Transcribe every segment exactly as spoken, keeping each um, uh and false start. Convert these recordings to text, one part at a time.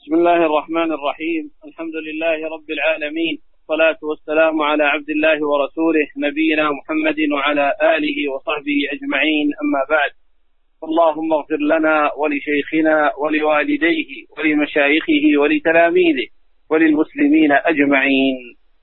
بسم الله الرحمن الرحيم. الحمد لله رب العالمين، والصلاة والسلام على عبد الله ورسوله نبينا محمد وعلى آله وصحبه أجمعين، أما بعد. اللهم اغفر لنا ولشيخنا ولوالديه ولمشايخه ولتلاميذه وللمسلمين أجمعين.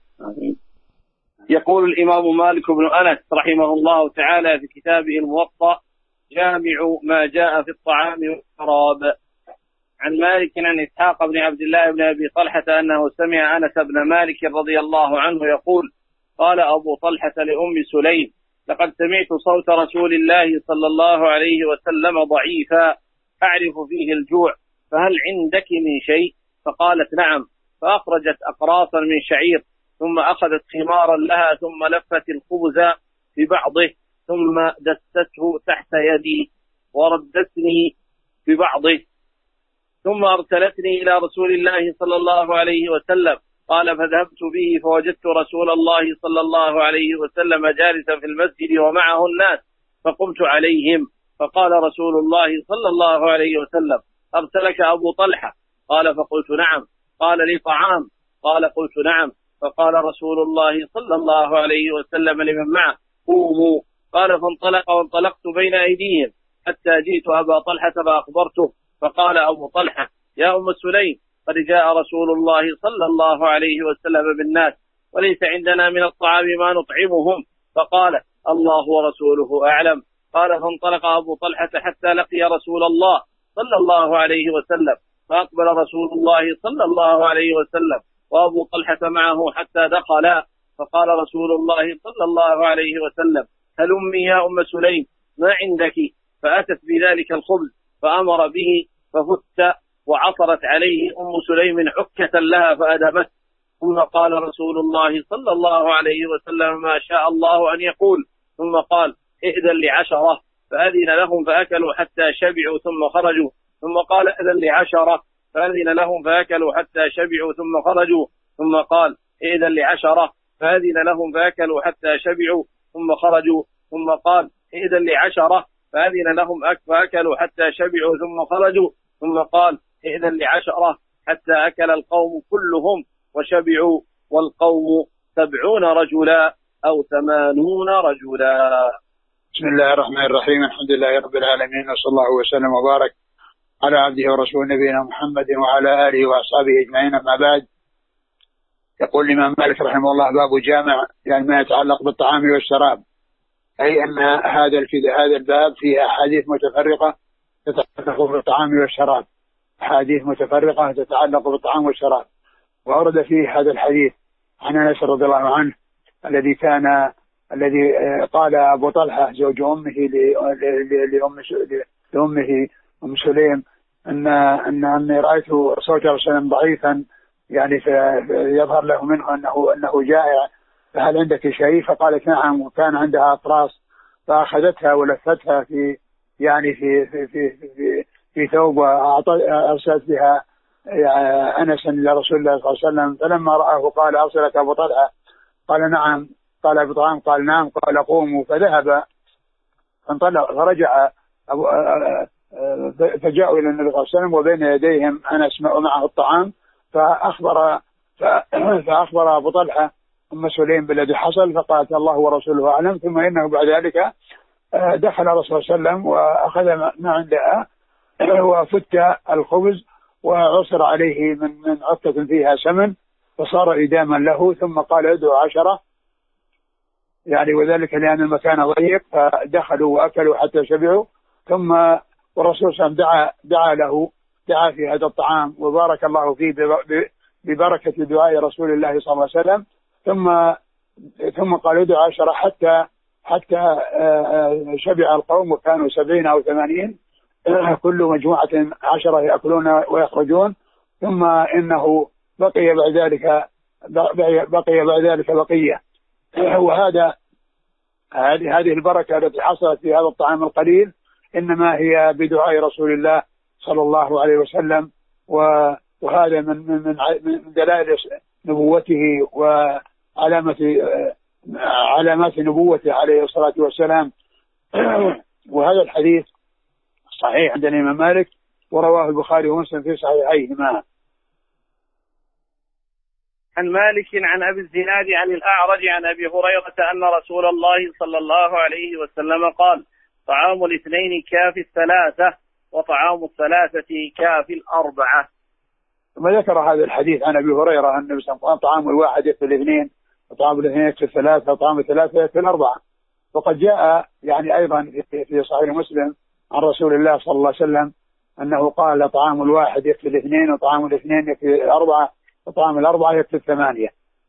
يقول الإمام مالك بن أنس رحمه الله تعالى في كتابه الموطأ: جامع ما جاء في الطعام والشراب. عن مالك عن إسحاق بن عبد الله بن أبي طلحة أنه سمع أنس بن مالك رضي الله عنه يقول: قال أبو طلحة لأم سليم: لقد سمعت صوت رسول الله صلى الله عليه وسلم ضعيفا أعرف فيه الجوع، فهل عندك من شيء؟ فقالت: نعم. فأخرجت أقراصا من شعير، ثم أخذت خمارا لها، ثم لفت الخبز ببعضه، ثم دسته تحت يدي وردتني ببعضه، ثم أرسلتني إلى رسول الله صلى الله عليه وسلم. قال: فذهبت به فوجدت رسول الله صلى الله عليه وسلم جالسا في المسجد ومعه الناس، فقمت عليهم، فقال رسول الله صلى الله عليه وسلم: أرسلك أبو طلحة؟ قال: فقلت: نعم. قال: لي طعام؟ قال: قلت: نعم. فقال رسول الله صلى الله عليه وسلم لمن معه: قوموا. قال: فانطلق وانطلقت بين أيديهم حتى جئت أبا طلحة فأخبرته، فقال أبو طلحة: يا أم سليم، قد جاء رسول الله صلى الله عليه وسلم بالناس، وليس عندنا من الطعام ما نطعمهم. فقال: الله ورسوله أعلم. قال: فانطلق أبو طلحة حتى لقي رسول الله صلى الله عليه وسلم، فأقبل رسول الله صلى الله عليه وسلم وأبو طلحة معه حتى دخلا، فقال رسول الله صلى الله عليه وسلم: هلمي يا أم سليم، ما عندك؟ فأتت بذلك الخبز فأمر به، ففت وعصرت عليه أم سليم عكة لها فأدبت. ثم قال رسول الله صلى الله عليه وسلم: ما شاء الله أن يقول. ثم قال: ائذن لعشرة، فأذن لهم فأكلوا حتى شبعوا ثم خرجوا. ثم قال: ائذن لعشرة، فأذن لهم فأكلوا حتى شبعوا ثم خرجوا. ثم قال: ائذن لعشرة، فأذن لهم فأكلوا حتى شبعوا ثم خرجوا. ثم قال: ائذن لعشرة، فأذن لهم فأكلوا حتى شبعوا ثم خرجوا. ثم قال: ائذن لعشرة، حتى أكل القوم كلهم وشبعوا، والقوم سبعون رجلا أو ثمانون رجلا. بسم الله الرحمن الرحيم. الحمد لله رب العالمين، وصلى الله وسلم وبارك على عبده ورسوله نبينا محمد وعلى آله وأصحابه أجمعين، أما بعد. يقول الإمام مالك رحمه الله: باب جامع، يعني ما يتعلق بالطعام والشراب، أي أن هذا هذا الباب فيه أحاديث متفرقة تتعلق بالطعام والشراب، أحاديث متفرقة تتعلق بالطعام والشراب. وأورد فيه هذا الحديث عن أنس رضي الله عنه الذي كان الذي قال أبو طلحة زوج أمه لأمه أم سليم أن أن أني رأيت صوت رسول ضعيفا، يعني يظهر له منه أنه أنه جائع، فهل عندك شيء؟ فقالت: نعم. وكان عندها أطراس، فأخذتها ولفتها في يعني في في في في, في ثوب، وأرسلت بها أنس لرسول الله صلى الله عليه وسلم. فلما رآه قال: أرسلك أبو طلحة؟ قال: نعم. قال: أبو طعام؟ قال: نعم. قال: قوموا. فذهب فانطلق فرجع أبو فجاءوا إلى النبي صلى الله عليه وسلم، وبين يديهم أنس معه الطعام، فأخبر فأخبر أبو طلحة أم سليم بالذي حصل، فقالت: الله ورسوله أعلم. ثم إنه بعد ذلك دخل الرسول صلى الله عليه وسلم وأخذ ما عندها وفت الخبز وعصر عليه من من عكة فيها سمن، فصار إداما له. ثم قال: ادعوا عشرة، يعني وذلك لأن المكان ضيق، فدخلوا وأكلوا حتى شبعوا. ثم والرسول صلى الله عليه وسلم دعا دعا له دعا في هذا الطعام وبارك الله فيه ببركة دعاء رسول الله صلى الله عليه وسلم. ثم ثم قال: ادعوا عشرة، حتى حتى شبع القوم، وكانوا سبعين أو ثمانين، كل مجموعة عشرة يأكلون ويخرجون. ثم إنه بقي بعد ذلك بقي بعد ذلك بقية. وهذا هذه هذه البركة التي حصلت في هذا الطعام القليل إنما هي بدعاء رسول الله صلى الله عليه وسلم، وهذا من من من دلائل نبوته وعلامة علامات نبوته عليه الصلاة والسلام. وهذا الحديث صحيح عند الإمام مالك، ورواه البخاري ومسلم في صحيحيهما. عن مالك عن أبي الزناد عن الأعرج عن أبي هريرة أن رسول الله صلى الله عليه وسلم قال: طعام الاثنين كافي الثلاثة، وطعام الثلاثة كافي الأربعة. ثم ذكر هذا الحديث عن أبي هريرة أن طعام الواحد يكفي الاثنين، وطعام الاثنين يكفي الثلاثة، وطعام الثلاثة يكفي الأربعة. وقد جاء يعني أيضا في صحيح مسلم عن رسول الله صلى الله عليه وسلم أنه قال: طعام الواحد يكفي الاثنين، وطعام الاثنين يكفي الأربعة، وطعام الأربعة يكفي الثمانية.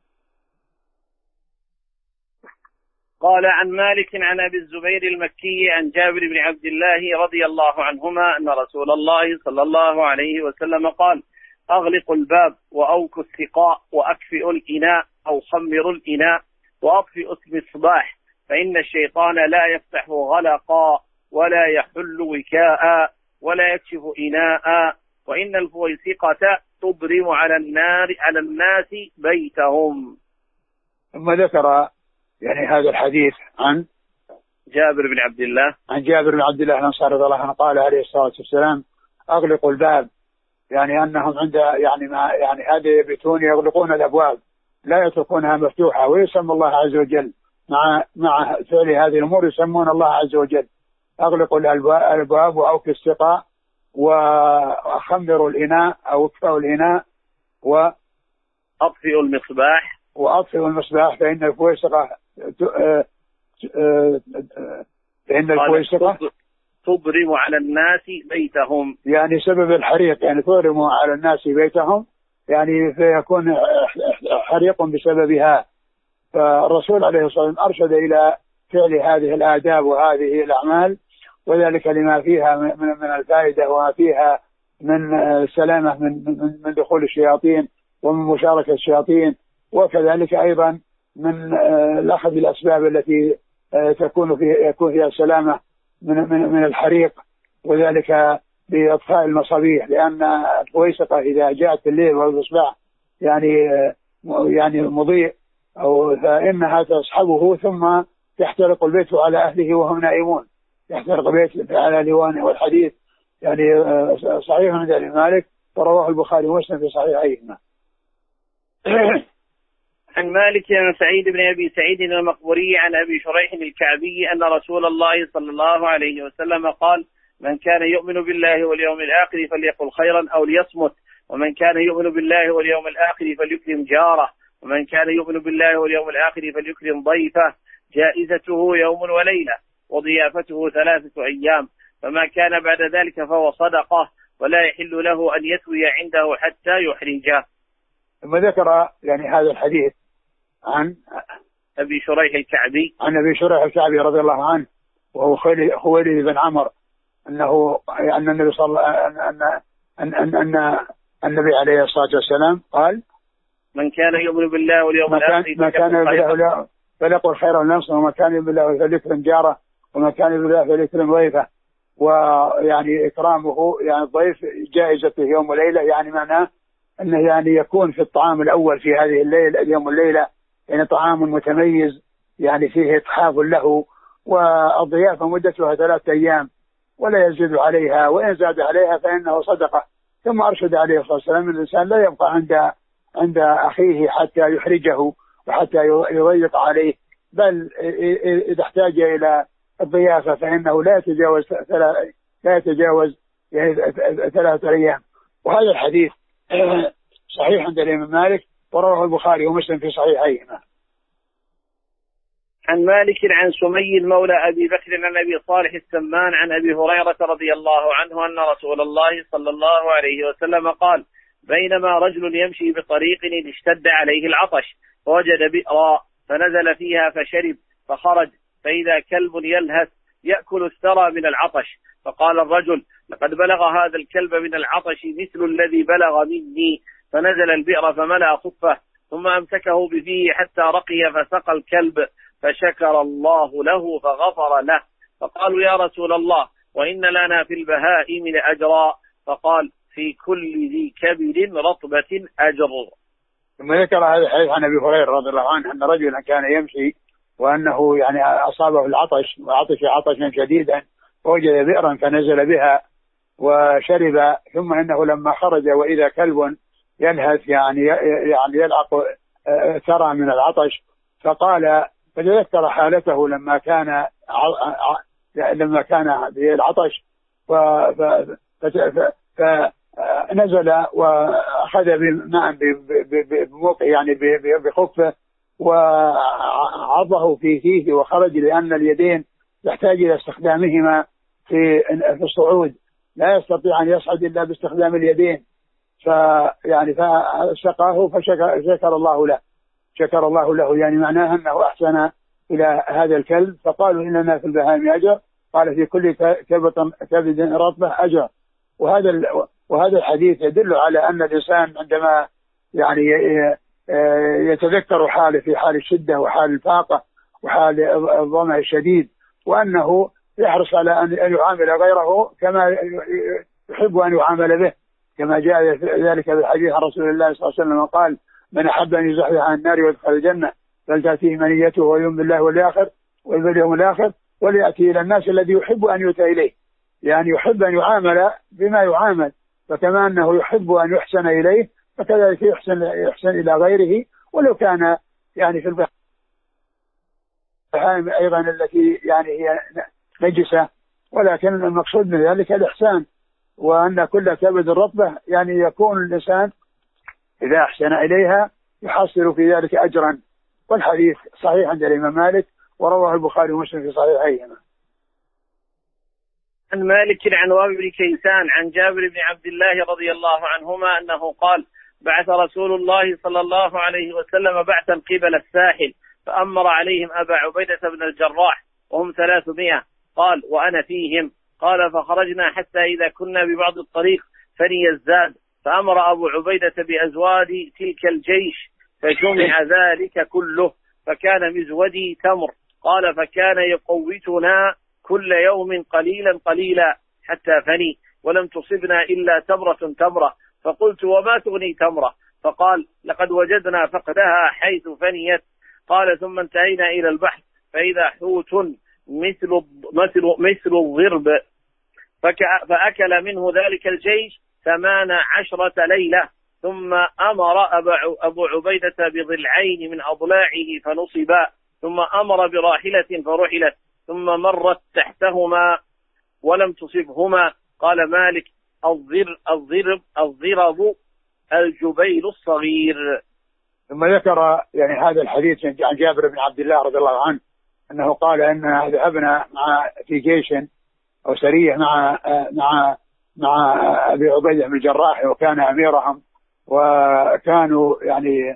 قال عن مالك عن أبي الزبير المكي عن جابر بن عبد الله رضي الله عنهما أن رسول الله صلى الله عليه وسلم قال: أغلقوا الباب وأوكوا السقاء وأكفئوا الإناء أو خمروا الإناء وأطفئوا المصباح، فإن الشيطان لا يفتح غلقا ولا يحل وكاء ولا يكشف إناء، وإن الفويسقة تبرم على النار على الناس بيتهم. ثم ذكر يعني هذا الحديث عن جابر بن عبد الله عن جابر بن عبد الله الأنصاري رضي الله عنه قال عليه الصلاة والسلام: أغلقوا الباب، يعني أنهم عند يعني ما يعني هذا يبيتون يغلقون الأبواب لا يتركونها مفتوحة، ويسمى الله عز وجل مع مع فعل هذه الأمور يسمون الله عز وجل. أغلقوا الأبواب وأوكوا السقاء وأخمروا الإناء أو اكفئوا الإناء وأطفئوا المصباح وأطفئوا المصباح، فإن الفويسقة فإن الفويسقة تبرم على الناس بيتهم، يعني سبب الحريق، يعني تبرم على الناس بيتهم، يعني فيكون حريق بسببها. فالرسول عليه الصلاة والسلام أرشد إلى فعل هذه الآداب وهذه الأعمال، وذلك لما فيها من من الفائدة وما فيها من السلامة من من دخول الشياطين ومن مشاركة الشياطين، وكذلك أيضا من الأخذ بالأسباب التي تكون فيها يكون فيها السلامة من من من الحريق، وذلك بإطفاء المصابيح، لأن الفويسقة إذا جاءت الليل والإصباح يعني يعني مضيء أو فإنها تصحبه ثم يحترق البيت على أهله وهم نائمون، يحترق البيت على أهله. والحديث يعني صحيح عند مالك، ورواه البخاري ومسلم في صحيحيهما. عن مالك عن سعيد بن أبي سعيد المقبوري عن أبي شريح الكعبي أن رسول الله صلى الله عليه وسلم قال: من كان يؤمن بالله واليوم الآخر فليقل خيرا أو ليصمت، ومن كان يؤمن بالله واليوم الآخر فليكرم جاره، ومن كان يؤمن بالله واليوم الآخر فليكرم ضيفه، جائزته يوم وليلة وضيافته ثلاثة أيام، فما كان بعد ذلك فهو صدقة، ولا يحل له أن يسوي عنده حتى يحرجه. ثم ذكر يعني هذا الحديث عن أبي شريح الكعبي عن أبي شريح الكعبي رضي الله عنه، وهو خويلد بن عمر، أنه أن النبي صلى الله أن أن أن أن النبي عليه الصلاة والسلام قال: من كان يؤمن بالله واليوم الآخر ما كان بالله فليقل خيرا وليصمت، وما كان بالله فليكرم جاره، وما كان بالله فليكرم ضيفه. ويعني إكرامه يعني الضيف جائزته يوم وليلة، يعني معناه أنه يعني يكون في الطعام الأول في هذه الليلة اليوم والليلة يعني طعام متميز يعني فيه إتحاف له، والضيافة مدتها ثلاثة أيام ولا يزيد عليها، وإن زاد عليها فإنه صدقة. ثم أرشد عليه الصلاة والسلام أن الإنسان لا يبقى عند عند أخيه حتى يحرجه وحتى يضيق عليه، بل إذا احتاج إلى الضيافة فإنه لا يتجاوز لا يتجاوز يعني ثلاثة أيام. وهذا الحديث صحيح عند الإمام مالك، ورواه البخاري ومسلم في صحيحيهما. عن مالك عن سمي مولى أبي بكر عن أبي صالح السمان عن أبي هريرة رضي الله عنه أن رسول الله صلى الله عليه وسلم قال: بينما رجل يمشي بطريق إذ اشتد عليه العطش، فوجد بئرا فنزل فيها فشرب، فخرج فإذا كلب يلهث يأكل الثرى من العطش، فقال الرجل: لقد بلغ هذا الكلب من العطش مثل الذي بلغ مني، فنزل البئر فملأ خفه، ثم أمسكه بفيه حتى رقي فسقى الكلب، فشكر الله له فغفر له. فقالوا: يا رسول الله، وإن لنا في البهائم لأجرا، فقال: في كل ذي كبد رطبة أجر. ثم ذكر هذا الحديث عن أبي هريرة رضي الله عنه أن رجلا كان يمشي وأنه يعني أصابه العطش وعطش عطشا شديدا، فوجد بئرا فنزل بها وشرب، ثم إنه لما خرج وإذا كلب يلهث يعني يعني يلعق ترى من العطش. فقال فتذكر حالته لما كان لما كان بالعطش فنزل وأخذ بماء بموقع يعني بخفه وعضه في فيه وخرج، لأن اليدين يحتاج إلى استخدامهما في في الصعود، لا يستطيع أن يصعد إلا باستخدام اليدين. فيعني فسقاه فشكر الله له شكر الله له يعني معناها أنه أحسن إلى هذا الكلب. فقالوا إننا في البهائم أجر، قال في كل كبد رطبة أجر. وهذا وهذا الحديث يدل على أن الإنسان عندما يعني يتذكر حاله في حال الشدة وحال الفاقة وحال الظمأ الشديد، وأنه يحرص على أن يعامل غيره كما يحب أن يعامل به، كما جاء ذلك بالحديث عن رسول الله صلى الله عليه وسلم قال: من أحب أن يزحزح عن النار ويدخل الجنة فلتأتيه منيته ويؤمن بالله والآخر واليوم الآخر وليأتي إلى الناس الذي يحب أن يؤتى إليه، يعني يحب أن يعامل بما يعامل، فكما أنه يحب أن يحسن إليه فكذلك يحسن يحسن إلى غيره، ولو كان يعني في البهائم أيضا التي يعني هي نجسة، ولكن المقصود من ذلك الإحسان، وأن كل كبد رطبة يعني يكون الإنسان إذا أحسن إليها يحصل في ذلك أجرا. والحديث صحيح عند الإمام مالك ورواه البخاري ومسلم في صحيحيهما. عن مالك عن وهب بن كيسان عن جابر بن عبد الله رضي الله عنهما أنه قال: بعث رسول الله صلى الله عليه وسلم بعثا قبل الساحل فأمر عليهم أبا عبيدة بن الجراح وهم ثلاثمائة، قال: وأنا فيهم. قال: فخرجنا حتى إذا كنا ببعض الطريق فني الزاد، فأمر أبو عبيدة بأزواد تلك الجيش فجمع ذلك كله، فكان مزودي تمر. قال: فكان يقوتنا كل يوم قليلا قليلا حتى فني، ولم تصبنا إلا تمرة تمرة. فقلت: وما تغني تمرة؟ فقال: لقد وجدنا فقدها حيث فنيت. قال: ثم انتهينا إلى البحر فإذا حوت مثل مثل مثل الضرب، فأكل منه ذلك الجيش ثمان عشرة ليلة. ثم أمر أبو عبيدة بضلعين من أضلاعه فنصبا، ثم أمر براحلة فرحلت، ثم مرت تحتهما ولم تصبهما. قال مالك: الضر الضرب الضرب الجبيل الصغير. ثم ذكر يعني هذا الحديث عن جابر بن عبد الله رضي الله عنه أنه قال أن ذهبنا مع في جيش أو سرية مع مع مع أبي عبيدة بن الجراح وكان أميرهم، وكانوا يعني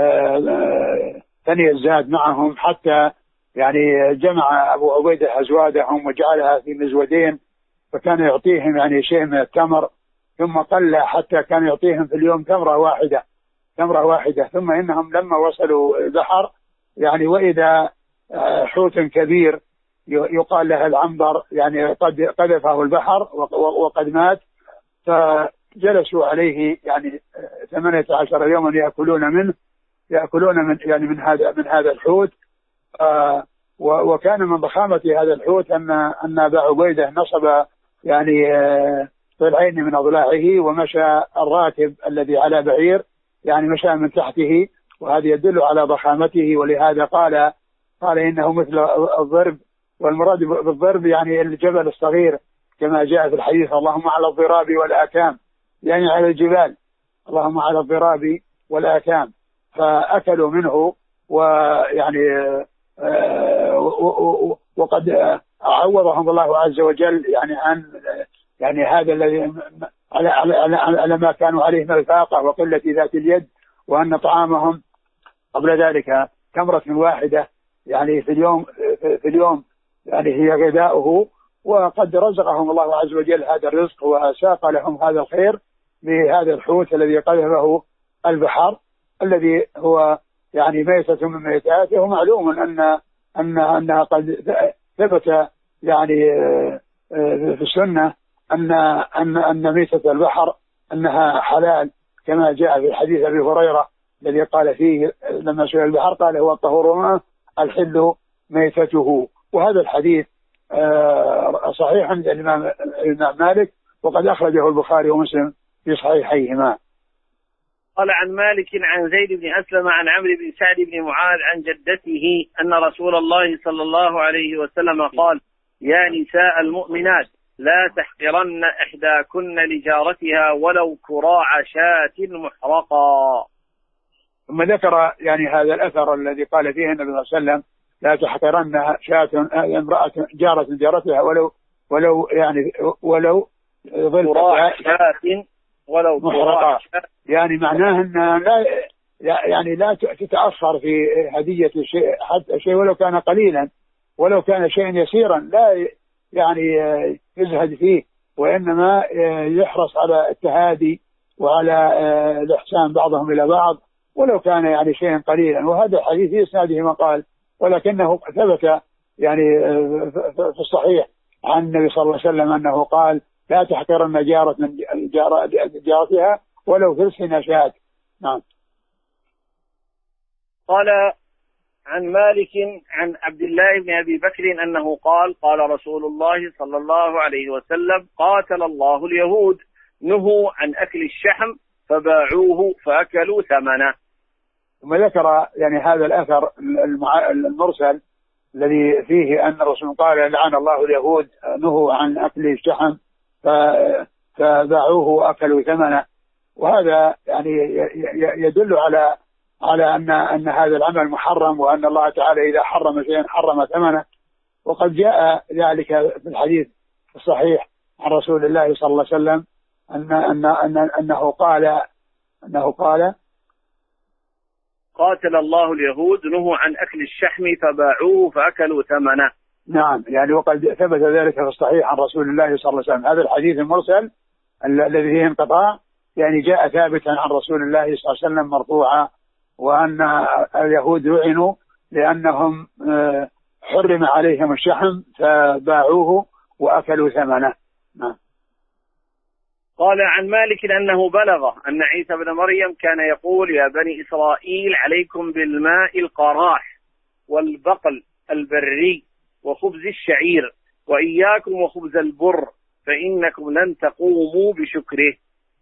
ثني الزاد معهم، حتى يعني جمع أبو عبيدة أزوادهم وجعلها في مزودين، فكان يعطيهم يعني شيء من التمر، ثم قل حتى كان يعطيهم في اليوم تمرة واحدة تمرة واحدة. ثم إنهم لما وصلوا البحر يعني وإذا حوت كبير يقال له العنبر يعني قد قذفه البحر وقد مات، فجلسوا عليه يعني ثمانية عشر يوما يأكلون منه يأكلون من يعني من هذا من هذا الحوت. وكان من ضخامة هذا الحوت أن أن أبا عبيدة نصب يعني ضلعين من أضلاعه، ومشى الراكب الذي على بعير يعني مشى من تحته، وهذا يدل على ضخامته. ولهذا قال قال إنه مثل الضرب، والمراد بالضرب يعني الجبل الصغير كما جاء في الحديث: اللهم على الضراب والآكام، يعني على الجبال، اللهم على الضراب والآكام. فأكلوا منه، ويعني وقد عوضهم الله عز وجل يعني عن يعني هذا الذي على على على ما كانوا عليه من الفاقة وقلة ذات اليد، وأن طعامهم قبل ذلك تمرة واحدة يعني في اليوم في اليوم يعني هي غذاؤه، وقد رزقهم الله عز وجل هذا الرزق وساق لهم هذا الخير بهذا الحوت الذي قذفه البحر، الذي هو يعني ميتة من ميتاته. ومعلوم أن أن أنها قد ثبت يعني في السنة أن أن أن ميتة البحر أنها حلال، كما جاء في الحديث أبي هريرة الذي قال فيه لما سئل البحر قال: هو الطهور ماء الحل ميتته. وهذا الحديث صحيح عند الإمام الإمام مالك، وقد أخرجه البخاري ومسلم في صحيحيهما. قال عن مالك عن زيد بن أسلم عن عمرو بن سعد بن معاذ عن جدته أن رسول الله صلى الله عليه وسلم قال: يا نساء المؤمنات لا تحقرن إحداكن لجارتها ولو كراع شاة محرقا. ثم ذكر يعني هذا الأثر الذي قال فيه النبي صلى الله عليه وسلم: لا تحقرن شاة امرأة جارة جارتها ولو ولو يعني ولو كراع شاة ولو محرقا. يعني معناه أن لا يعني لا تتأخر في هدية شيء حتى شيء ولو كان قليلا، ولو كان شيء يسيرا لا يعني يزهد فيه، وإنما يحرص على التهادي وعلى الإحسان بعضهم إلى بعض ولو كان يعني شيء قليلا. وهذا الحديث في إسناده ما قال، ولكنه ثبت يعني في الصحيح عن النبي صلى الله عليه وسلم أنه قال: لا تحقرن جارة من جارتها ولو ثلث نشاة. نعم. قال عن مالك عن عبد الله بن أبي بكر أنه قال: قال رسول الله صلى الله عليه وسلم: قاتل الله اليهود نهوا عن أكل الشحم فباعوه فأكلوا ثمنه. ثم ذكر يعني هذا الأثر المرسل الذي فيه أن الرسول قال: لعن الله اليهود نهوا عن أكل الشحم فباعوه وأكلوا ثمنه. وهذا يعني يدل على على أن أن هذا العمل محرم، وأن الله تعالى إذا حرم شيئا حرم ثمنه. وقد جاء ذلك في الحديث الصحيح عن رسول الله صلى الله عليه وسلم أن أن أن أنه قال أنه قال قاتل الله اليهود نهوا عن أكل الشحم فباعوه فأكلوا ثمنه. نعم، يعني وقد ثبت ذلك في الصحيح عن رسول الله صلى الله عليه وسلم. هذا الحديث المرسل الذي فيه انقطاع يعني جاء ثابتا عن رسول الله صلى الله عليه وسلم مرفوعا، وأن اليهود لعنوا لأنهم حرم عليهم الشحم فباعوه وأكلوا ثمنه. نعم. قال عن مالك أنه بلغه أن عيسى بن مريم كان يقول: يا بني إسرائيل عليكم بالماء القراح والبقل البري وخبز الشعير وإياكم وخبز البر فإنكم لن تقوموا بشكره.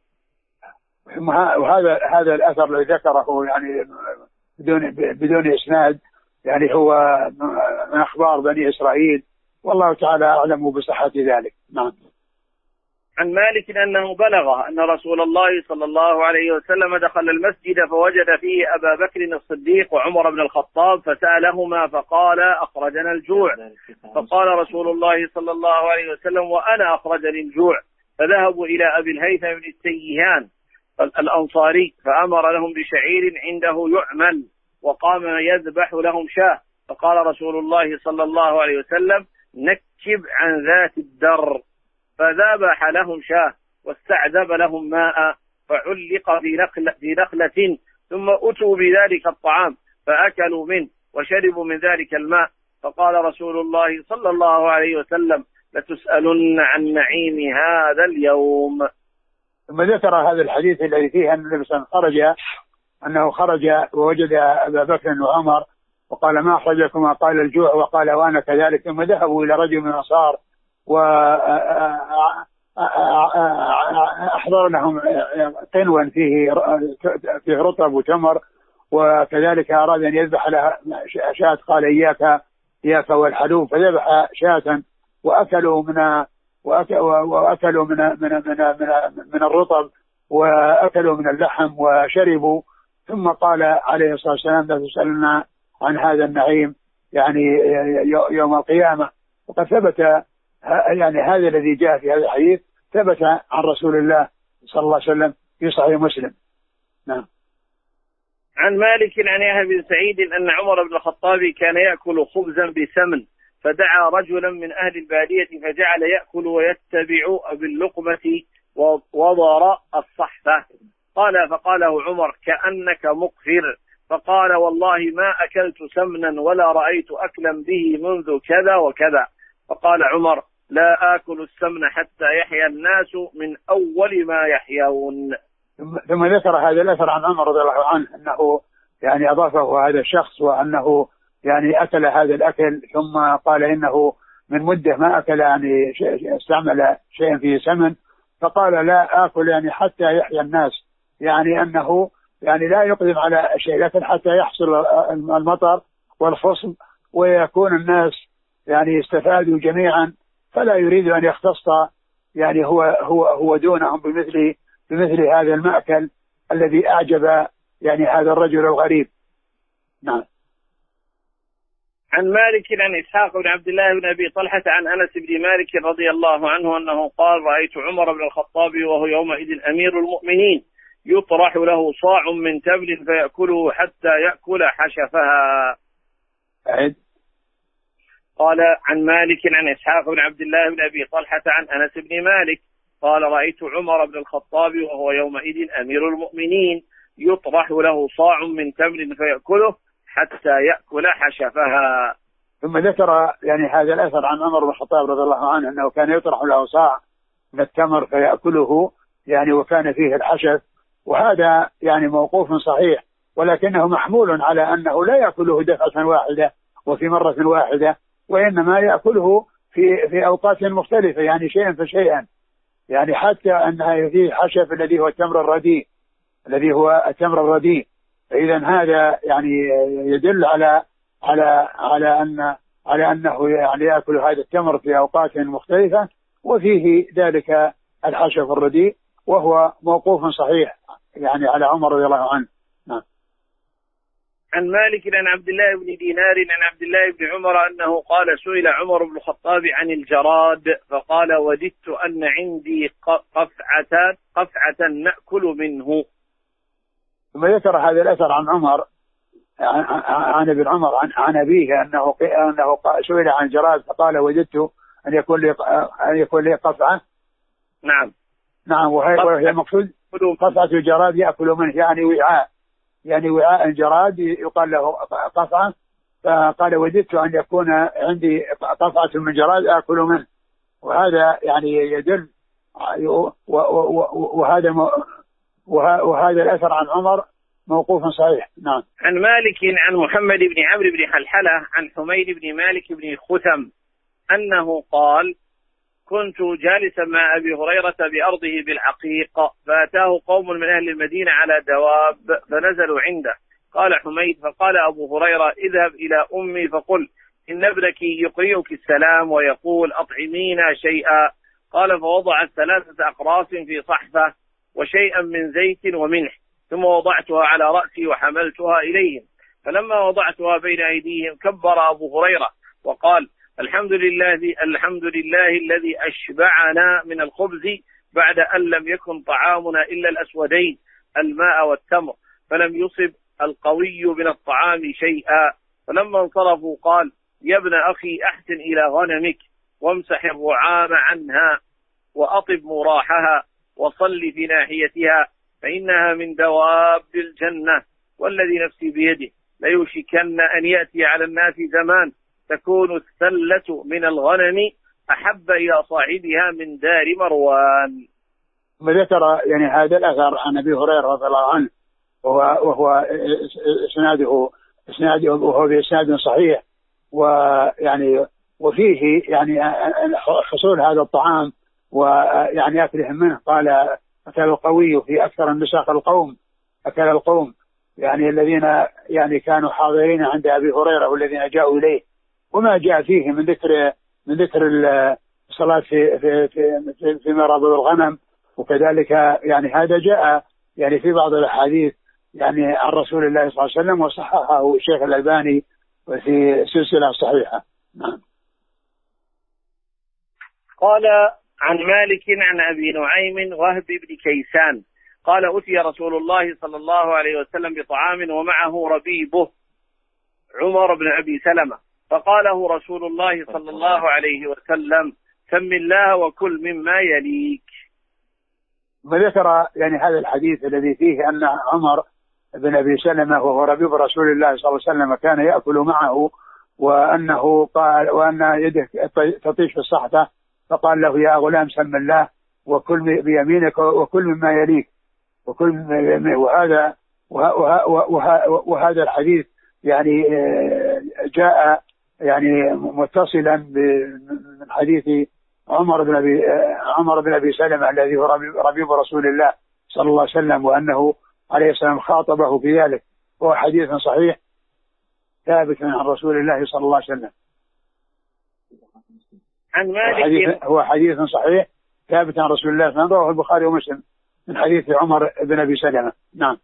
وهذا هذا الأثر الذي ذكره يعني بدون بدون إسناد يعني هو من أخبار بني إسرائيل، والله تعالى أعلم بصحة ذلك. نعم. عن مالك أنه بلغه أن رسول الله صلى الله عليه وسلم دخل المسجد فوجد فيه أبا بكر الصديق وعمر بن الخطاب فسألهما فقال: أخرجنا الجوع. فقال رسول الله صلى الله عليه وسلم: وأنا أخرجني الجوع. فذهبوا إلى أبي الهيثم بن السيهان الأنصاري فأمر لهم بشعير عنده يعمل، وقام يذبح لهم شاة. فقال رسول الله صلى الله عليه وسلم: نكب عن ذات الدر. فذبح لهم شاة واستعذب لهم ماء فعلق في نخلة, في نخلة ثم أتوا بذلك الطعام فأكلوا منه وشربوا من ذلك الماء. فقال رسول الله صلى الله عليه وسلم: لتسألن عن نعيم هذا اليوم. ثم ذكر هذا الحديث الذي فيه أن النبي صلى الله عليه وسلم خرج أنه خرج ووجد أبا بكر وعمر وقال: ما أخرجكما؟ قال: الجوع. وقال: وأنا كذلك. ثم ذهبوا إلى رجل من الأنصار وأحضر لهم قنوا فيه فيه رطب وتمر، وكذلك أراد أن يذبح لها شاة. قال: إياك إياك والحلوب. فذبح شاة وأكلوا من وأكلوا من من من من, من الرطب وأكلوا من اللحم وشربوا. ثم قال عليه الصلاة والسلام: لا تسألنا عن هذا النعيم يعني يوم القيامة. وقد ثبت يعني هذا الذي جاء في هذا الحديث ثبت عن رسول الله صلى الله عليه وسلم في صحيح مسلم. نعم. عن مالك عن يحيى بن سعيد أن عمر بن الخطاب كان يأكل خبزا بسمن، فدعا رجلا من أهل البادية فجعل يأكل ويتبع باللقمة وضر الصحفة. قال فقاله عمر: كأنك مقفر. فقال: والله ما أكلت سمنا ولا رأيت أكلا به منذ كذا وكذا. فقال عمر: لا آكل السمن حتى يحيى الناس من أول ما يحيون. ثم ذكر هذا الأثر عن عمر رضي الله عنه أنه يعني أضافه هذا الشخص، وأنه يعني أكل هذا الأكل ثم قال إنه من مدة ما أكل يعني استعمل شيئا فيه سمن، فقال: لا آكل يعني حتى يحيى الناس، يعني أنه يعني لا يقدم على شيء، لكن حتى يحصل المطر والفصل ويكون الناس يعني استفادوا جميعا، فلا يريد أن يختص يعني هو هو هو دونهم بمثل بمثل هذا المأكل الذي أعجب يعني هذا الرجل الغريب. نعم. عن مالك عن إسحاق بن عبد الله بن أبي طلحة عن أنس بن مالك رضي الله عنه أنه قال: رأيت عمر بن الخطاب وهو يومئذ أمير المؤمنين يطرح له صاع من تمر فيأكله حتى يأكل حشفها. عد. قال عن مالك عن إسحاق بن عبد الله بن أبي طلحة عن أنس بن مالك قال: رأيت عمر بن الخطاب وهو يومئذ أمير المؤمنين يطرح له صاع من تمر فيأكله حتى يأكل حشفها. ثم ذكر يعني هذا الأثر عن عمر بن الخطاب رضي الله عنه أنه كان يطرح له صاع من التمر فيأكله يعني وكان فيه الحشف، وهذا يعني موقوف صحيح، ولكنه محمول على أنه لا يأكله دفعة واحدة وفي مرة واحدة، وإنما يأكله في في أوقات مختلفة، يعني شيئا فشيئا، يعني حتى أن فيه حشف الذي هو التمر الرديء الذي هو التمر الرديء. فإذا هذا يعني يدل على على على أن على أنه يعني يأكل هذا التمر في أوقات مختلفة وفيه ذلك الحشف الرديء، وهو موقوف صحيح يعني على عمر رضي الله عنه. نعم. عن مالك عن عبد الله بن دينار عن عبد الله بن عمر أنه قال: سئل عمر بن الخطاب عن الجراد فقال: وددت أن عندي قفعة قفعة نأكل منه. ثم ذكر هذا الأثر عن عمر عن, عن ابن عمر عن, عن أبيه أنه أنه سئل عن الجراد فقال: وجدت أن يكون لي أن يكون لي قفعة. نعم نعم. وهي المقصود قفعة الجراد يأكل منه، يعني وعاء يعني وعاء الجراد يقال له قفعة. فقال: وجدت أن يكون عندي قفعة من جراد آكل منه. وهذا يعني يدل وهذا وهذا الأثر عن عمر موقوف صحيح. نعم. عن مالك عن محمد بن عمرو بن حلحلة عن حميد بن مالك بن ختم أنه قال: كنت جالسا مع أبي هريرة بأرضه بالعقيق، فأتاه قوم من أهل المدينة على دواب فنزلوا عنده. قال حميد: فقال أبو هريرة: اذهب إلى أمي فقل إن ابنك يقرئك السلام ويقول أطعمينا شيئا. قال: فوضعت ثلاثة أقراص في صحفة وشيئا من زيت وملح، ثم وضعتها على رأسي وحملتها إليهم. فلما وضعتها بين أيديهم كبر أبو هريرة وقال: الحمد لله الحمد لله الذي أشبعنا من الخبز بعد أن لم يكن طعامنا إلا الأسودين الماء والتمر، فلم يصب القوي من الطعام شيئا. فلما انصرفوا قال: يا ابن أخي أحسن إلى غنمك وامسح الرعام عنها وأطب مراحها وصل في ناحيتها فإنها من دواب الجنة، والذي نفسي بيده ليوشكن أن يأتي على الناس زمان تكون السلة من الغنم أحب إلى صاحبها من دار مروان. وذكر يعني هذا الأثر عن أبي هريرة رضي الله عنه، وهو, وهو إسناده إسناده وهو بإسناد صحيح، ويعني وفيه يعني حصول هذا الطعام ويعني أكلهم منه. قال: أكل القوي في أكثر النساق القوم أكل القوم، يعني الذين يعني كانوا حاضرين عند أبي هريرة والذين جاءوا إليه، وما جاء فيه من ذكر من ذكر الصلاة في في في في مرابض الغنم، وكذلك يعني هذا جاء يعني في بعض الأحاديث يعني عن رسول الله صلى الله عليه وسلم، وصححه الشيخ الألباني في سلسلة صحيحة. نعم. قال عن مالك عن أبي نعيم وهب بن كيسان قال: أتي رسول الله صلى الله عليه وسلم بطعام ومعه ربيبه عمر بن أبي سلمة، فقاله رسول الله صلى الله عليه وسلم: سم الله وكل مما يليك. وذكر يعني هذا الحديث الذي فيه أن عمر بن أبي سلمة وهو ربيب رسول الله صلى الله عليه وسلم كان يأكل معه، وأنه قال وأن يده تطيش في الصحفة، فقال له: يا غلام سم الله وكل بيمينك وكل مما يليك وكل مما. وهذا وهذا الحديث يعني جاء يعني متصلا من حديث عمر بن أبي عمر بن أبي سلمة الذي هو ربيب رسول الله صلى الله عليه وسلم، وأنه عليه السلام خاطبه في ذلك، هو حديث صحيح ثابت عن رسول الله صلى الله عليه وسلم. عن مالك هو حديث صحيح ثابت عن رسول الله صلى الله عليه وسلم، رواه البخاري ومسلم من حديث عمر بن أبي سلمة. نعم.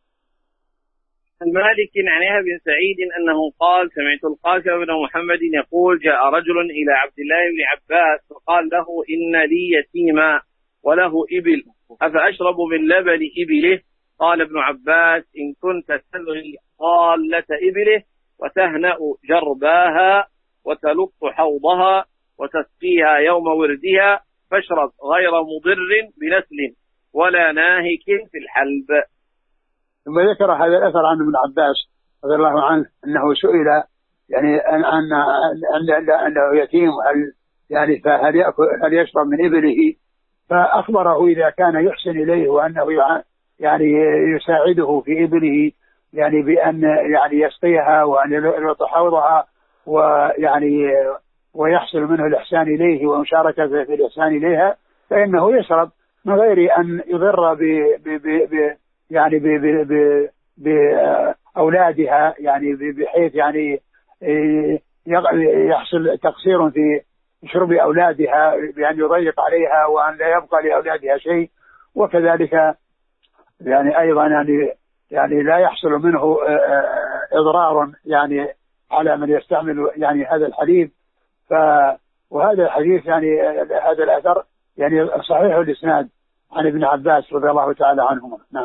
عن مالك عن يحيى بن سعيد أنه قال سمعت القاسم بن محمد يقول جاء رجل إلى عبد الله بن عباس فقال له إن لي يتيما وله إبل أفأشرب من لبن إبله؟ قال ابن عباس إن كنت تلغي ضالة إبله وتهنأ جرباها وتلط حوضها وتسقيها يوم وردها فاشرب غير مضر بنسل ولا ناهك في الحلب. ثم ذكر هذا الأثر عن ابن عباس رضي الله عنه أنه سئل يعني أن أن أنه يتيم هل يعني فهل يأكل هل يشرب من إبله؟ فأخبره إذا كان يحسن إليه وأنه يعني يساعده في إبله يعني بأن يعني يسقيها وأن يلط حوضها ويعني ويحصل منه الإحسان إليه ومشاركة في الإحسان إليها فإنه يشرب من غير أن يضر ب ب ب يعني بأولادها يعني بحيث يعني يحصل تقصير في شرب أولادها بأن يضيق عليها وأن لا يبقى لأولادها شيء، وكذلك يعني أيضا يعني يعني لا يحصل منه إضرار يعني على من يستعمل يعني هذا الحليب. ف وهذا الحديث يعني هذا الأثر يعني صحيح الإسناد عن ابن عباس رضي الله تعالى عنهما. نعم.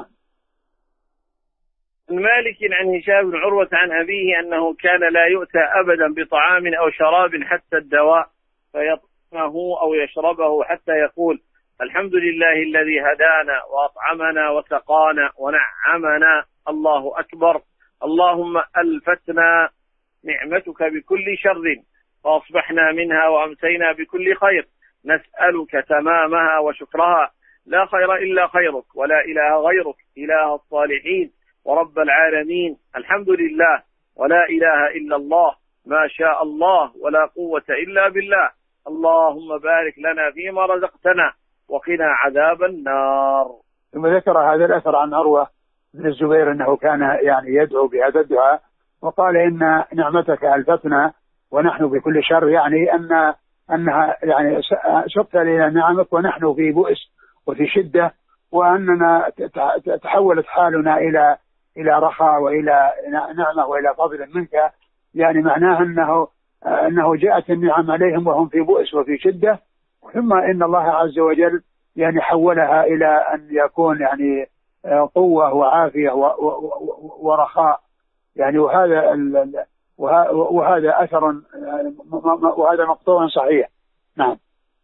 مالك عن هشام بن عروة عن أبيه أنه كان لا يؤتى أبدا بطعام أو شراب حتى الدواء فيطعمه أو يشربه حتى يقول الحمد لله الذي هدانا وأطعمنا وسقانا ونعمنا الله أكبر اللهم ألفتنا نعمتك بكل شر فأصبحنا منها وأمسينا بكل خير نسألك تمامها وشكرها لا خير إلا خيرك ولا إله غيرك إله الصالحين ورب العالمين الحمد لله ولا إله إلا الله ما شاء الله ولا قوة إلا بالله اللهم بارك لنا فيما رزقتنا وقنا عذاب النار. ثم ذكر هذا الأثر عن عروة بن الزبير أنه كان يعني يدعو بهذا الدعاء وقال إن نعمتك ألفتنا ونحن بكل شر، يعني أن أنها يعني سقت لنا نعمك ونحن في بؤس وفي شدة وأننا تحولت حالنا إلى إلى رخاء وإلى نعمة وإلى فضل منك، يعني معناه أنه أنه جاءت النعم عليهم وهم في بؤس وفي شدة، ثم إن الله عز وجل يعني حولها إلى أن يكون يعني قوة وعافية ورخاء يعني، وهذا وهذا أثر وهذا مقطوع صحيح. نعم.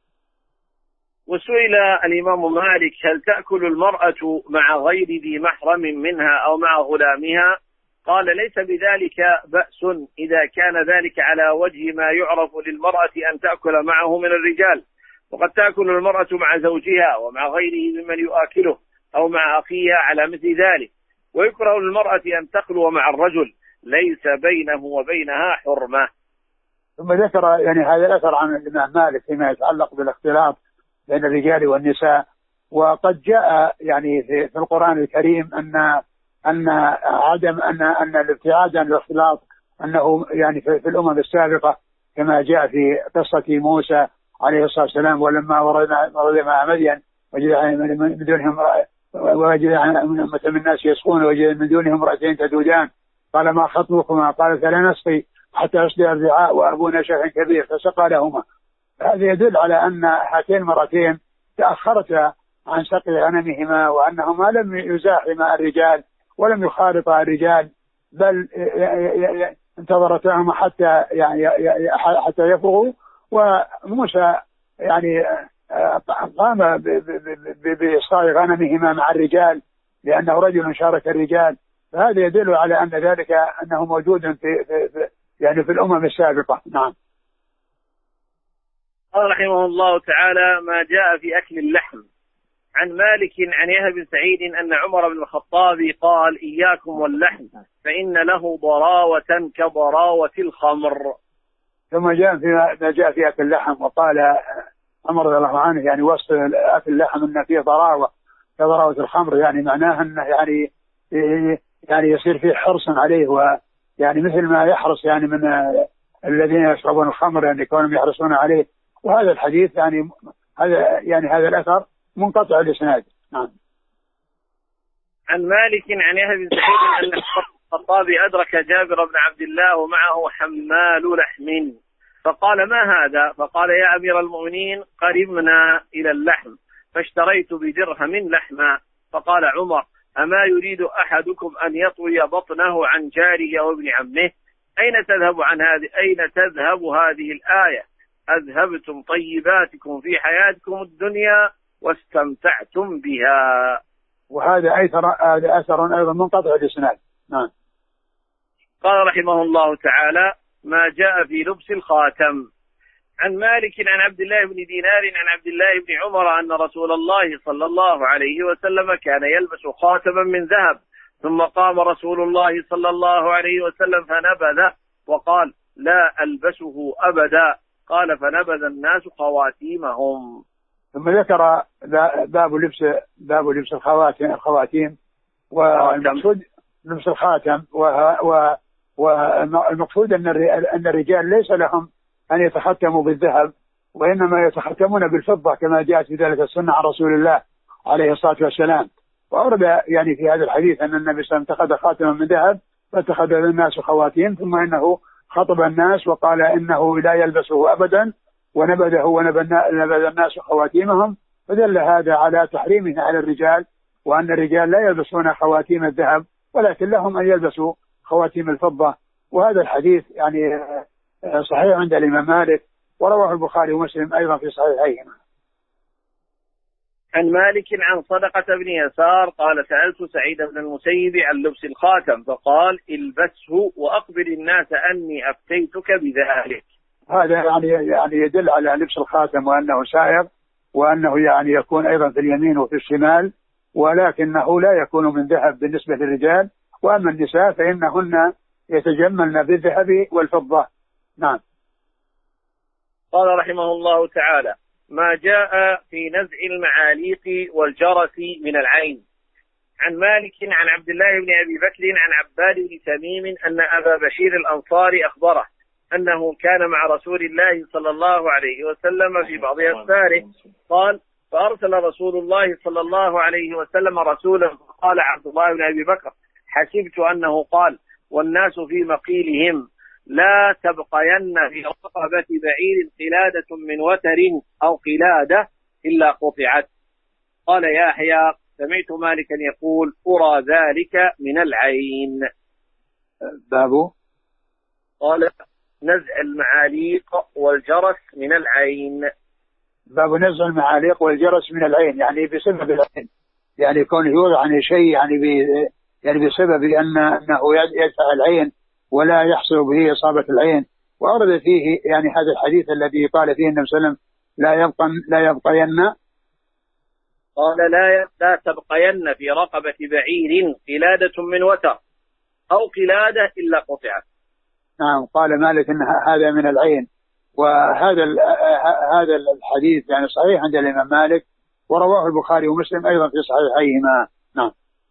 وسئل الإمام مالك هل تأكل المرأة مع غير ذي محرم منها أو مع غلامها؟ قال ليس بذلك بأس إذا كان ذلك على وجه ما يعرف للمرأة أن تأكل معه من الرجال، وقد تأكل المرأة مع زوجها ومع غيره ممن يؤكله أو مع أخيها على مثل ذلك، ويكره للمرأة أن تخلو مع الرجل ليس بينه وبينها حرمة. ثم ذكر يعني هذا الأثر عن الإمام مالك فيما يتعلق بالاختلاط بين الرجال والنساء، وقد جاء يعني في, في القرآن الكريم أن أن عدم أن أن الابتعاد عن الاختلاط أنه يعني في, في الأمم السابقة كما جاء في قصة موسى عليه الصلاة والسلام ولما ورد مع مدين وجد من دونهم وجد من الناس يسقون وجد من دونهم امرأتين تذودان قال ما خطبكما؟ قالت لا نسقي حتى يصدر الرعاء وأبونا شيخ كبير فسقى لهما. هذا يدل على أن هاتين المرتين تأخرتا عن سقي غنمهما وأنهما لم يزاحما الرجال ولم يخالطا الرجال، بل انتظرتهما حتى يعني حتى يفرغوا، وموسى يعني قام بإسقاء غنمهما مع الرجال لأنه رجل شارك الرجال، فهذا يدل على أن ذلك أنه موجود في, في يعني في الأمم السابقة. نعم. قال رحمه الله تعالى ما جاء في أكل اللحم. عن مالك عن يحيى بن سعيد أن عمر بن الخطاب قال إياكم واللحم فإن له ضراوة كضراوة الخمر. ثم جاء في ما جاء في أكل اللحم وقال عمر رضي الله عنه يعني وصف أكل اللحم أن فيه ضراوة كضراوة الخمر، يعني معناه أنه يعني يعني يصير فيه حرص عليه، ويعني مثل ما يحرص يعني من الذين يشربون الخمر يعني كونهم يحرصون عليه. وهذا الحديث يعني هذا يعني هذا الأثر منقطع الإسناد. نعم. عن مالك عن يحيى بن سعيد أن الخطاب أدرك جابر بن عبد الله ومعه حمال لحم، فقال ما هذا؟ فقال يا أمير المؤمنين قربنا إلى اللحم فاشتريت بدرهم لحما. فقال عمر أما يريد أحدكم أن يطوي بطنه عن جاره أو ابن عمه؟ أين تذهب عن هذه أين تذهب هذه الآية؟ أذهبتم طيباتكم في حياتكم الدنيا واستمتعتم بها. وهذا أثر هذا أثر أيضا منقطع الإسناد. نعم. قال رحمه الله تعالى ما جاء في لبس الخاتم. عن مالك عن عبد الله بن دينار عن عبد الله بن عمر أن رسول الله صلى الله عليه وسلم كان يلبس خاتما من ذهب، ثم قام رسول الله صلى الله عليه وسلم فنبذه وقال لا ألبسه أبدا. قال فنبذ الناس خواتيمهم. ثم ذكر باب لبس باب لبس الخواتم الخواتيم والمقصود لبس الخاتم، والمقصود أن أن الرجال ليس لهم أن يتختموا بالذهب، وإنما يتختمون بالفضة كما جاءت في ذلك السنة عن رسول الله عليه الصلاة والسلام. وأورد يعني في هذا الحديث أن النبي صلى الله عليه وسلم اتخذ خاتما من ذهب فاتخذ الناس خواتيم، ثم إنه خطب الناس وقال إنه لا يلبسه أبدا ونبذه ونبذ الناس خواتيمهم، فدل هذا على تحريمه على الرجال، وأن الرجال لا يلبسون خواتيم الذهب ولكن لهم أن يلبسوا خواتيم الفضة. وهذا الحديث يعني صحيح عند الإمام مالك، ورواه البخاري ومسلم أيضا في صحيحيهما. عن مالك عن صدقة بن يسار قال سألت سعيد بن المسيب عن لبس الخاتم فقال البسه وأخبر الناس أني أفتيتك بذلك. هذا يعني يعني يدل على لبس الخاتم وأنه سائغ، وأنه يعني يكون أيضا في اليمين وفي الشمال، ولكنه لا يكون من ذهب بالنسبة للرجال، وأما النساء فإنهن يتجملن بالذهب والفضة. نعم. قال رحمه الله تعالى ما جاء في نزع المعاليق والجرس من العين. عن مالك عن عبد الله بن أبي بكر عن عباد بن تميم أن أبا بشير الأنصاري أخبره أنه كان مع رسول الله صلى الله عليه وسلم في بعض أسفاره، قال فأرسل رسول الله صلى الله عليه وسلم رسولا فقال عبد الله بن أبي بكر حسبت أنه قال والناس في مقيلهم لا تبقين في رقبة بعير قلادة من وتر أو قلادة إلا قطعت. قال يحيى سمعت مالكا يقول أرى ذلك من العين. بابه قال نزع المعاليق والجرس من العين. باب نزع المعاليق والجرس من العين يعني بسبب العين، يعني كونه يوضع عن شيء يعني ب يعني بسبب أن أنه يدفع العين ولا يحصل به إصابة العين. وأورد فيه يعني هذا الحديث الذي قال فيه النبي صلى الله عليه وسلم لا يبقى لا يبقين قال لا لا تبقين في رقبة بعير قلادة من وتر أو قلادة إلا قطعت. نعم. قال مالك أن هذا من العين، وهذا هذا الحديث يعني صحيح عند الإمام مالك، ورواه البخاري ومسلم أيضا في صحيحيهما. نعم.